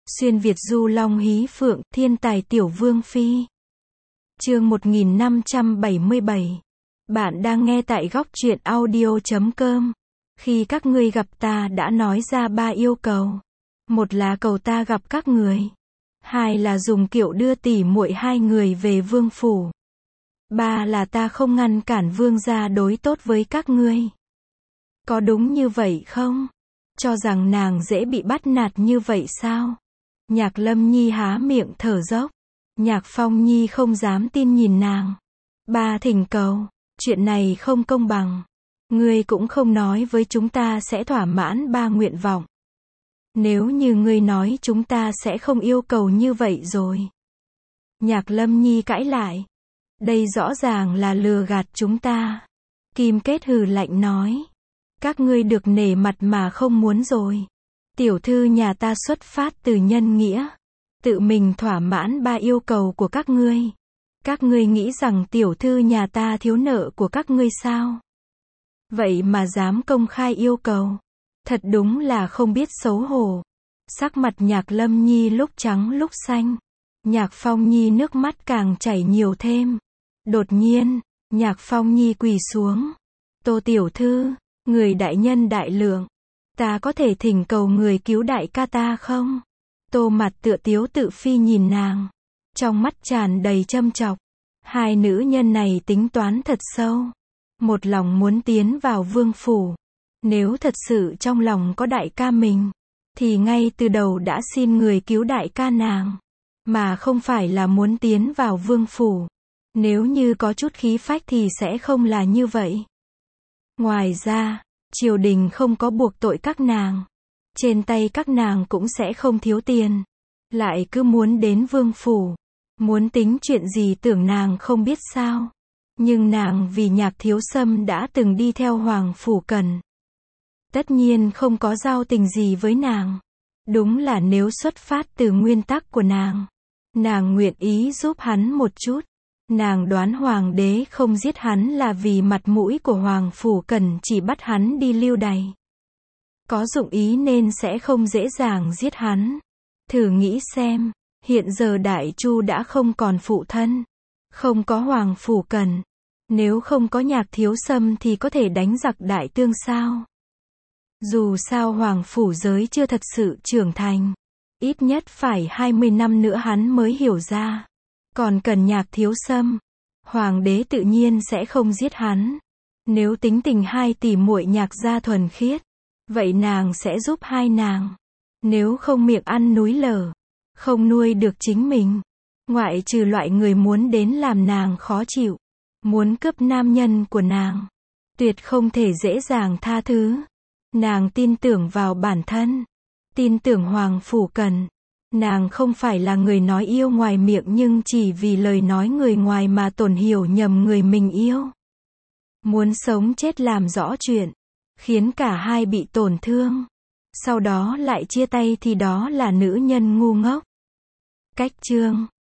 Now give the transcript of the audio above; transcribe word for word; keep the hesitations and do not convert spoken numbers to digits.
Xuyên Việt du long hí phượng, thiên tài tiểu vương phi. Chương một nghìn năm trăm bảy mươi bảy. Bạn đang nghe tại góc truyện audio chấm com. Khi các ngươi gặp ta đã nói ra ba yêu cầu. Một là cầu ta gặp các người. Hai là dùng kiệu đưa tỷ muội hai người về vương phủ. Ba là ta không ngăn cản vương gia đối tốt với các ngươi. Có đúng như vậy không? Cho rằng nàng dễ bị bắt nạt như vậy sao? Nhạc Lâm Nhi há miệng thở dốc. Nhạc Phong Nhi không dám tin nhìn nàng. Ba thỉnh cầu, chuyện này không công bằng. Ngươi cũng không nói với chúng ta sẽ thỏa mãn ba nguyện vọng. Nếu như ngươi nói chúng ta sẽ không yêu cầu như vậy rồi. Nhạc Lâm Nhi cãi lại. Đây rõ ràng là lừa gạt chúng ta. Kim Kết hừ lạnh nói. Các ngươi được nể mặt mà không muốn rồi. Tiểu thư nhà ta xuất phát từ nhân nghĩa. Tự mình thỏa mãn ba yêu cầu của các ngươi. Các ngươi nghĩ rằng tiểu thư nhà ta thiếu nợ của các ngươi sao? Vậy mà dám công khai yêu cầu. Thật đúng là không biết xấu hổ. Sắc mặt Nhạc Lâm Nhi lúc trắng lúc xanh. Nhạc Phong Nhi nước mắt càng chảy nhiều thêm. Đột nhiên, Nhạc Phong Nhi quỳ xuống. Tô tiểu thư, người đại nhân đại lượng. Ta có thể thỉnh cầu người cứu đại ca ta không? Tô mặt tựa tiếu tự phi nhìn nàng. Trong mắt tràn đầy châm chọc. Hai nữ nhân này tính toán thật sâu. Một lòng muốn tiến vào vương phủ. Nếu thật sự trong lòng có đại ca mình, thì ngay từ đầu đã xin người cứu đại ca nàng. Mà không phải là muốn tiến vào vương phủ. Nếu như có chút khí phách thì sẽ không là như vậy. Ngoài ra, triều đình không có buộc tội các nàng. Trên tay các nàng cũng sẽ không thiếu tiền. Lại cứ muốn đến vương phủ. Muốn tính chuyện gì tưởng nàng không biết sao. Nhưng nàng vì Nhạc Thiếu Sâm đã từng đi theo Hoàng Phủ Cần. Tất nhiên không có giao tình gì với nàng. Đúng là nếu xuất phát từ nguyên tắc của nàng. Nàng nguyện ý giúp hắn một chút. Nàng đoán hoàng đế không giết hắn là vì mặt mũi của Hoàng Phủ Cần chỉ bắt hắn đi lưu đày. Có dụng ý nên sẽ không dễ dàng giết hắn. Thử nghĩ xem, hiện giờ Đại Chu đã không còn phụ thân. Không có Hoàng Phủ Cần. Nếu không có Nhạc Thiếu Sâm thì có thể đánh giặc Đại Tương sao? Dù sao Hoàng Phủ giới chưa thật sự trưởng thành. Ít nhất phải hai mươi năm nữa hắn mới hiểu ra. Còn cần Nhạc Thiếu Sâm. Hoàng đế tự nhiên sẽ không giết hắn. Nếu tính tình hai tỷ muội Nhạc gia thuần khiết. Vậy nàng sẽ giúp hai nàng. Nếu không miệng ăn núi lở. Không nuôi được chính mình. Ngoại trừ loại người muốn đến làm nàng khó chịu. Muốn cướp nam nhân của nàng. Tuyệt không thể dễ dàng tha thứ. Nàng tin tưởng vào bản thân. Tin tưởng Hoàng Phủ Cần. Nàng không phải là người nói yêu ngoài miệng nhưng chỉ vì lời nói người ngoài mà tổn hiểu nhầm người mình yêu. Muốn sống chết làm rõ chuyện. Khiến cả hai bị tổn thương. Sau đó lại chia tay thì đó là nữ nhân ngu ngốc. Cách chương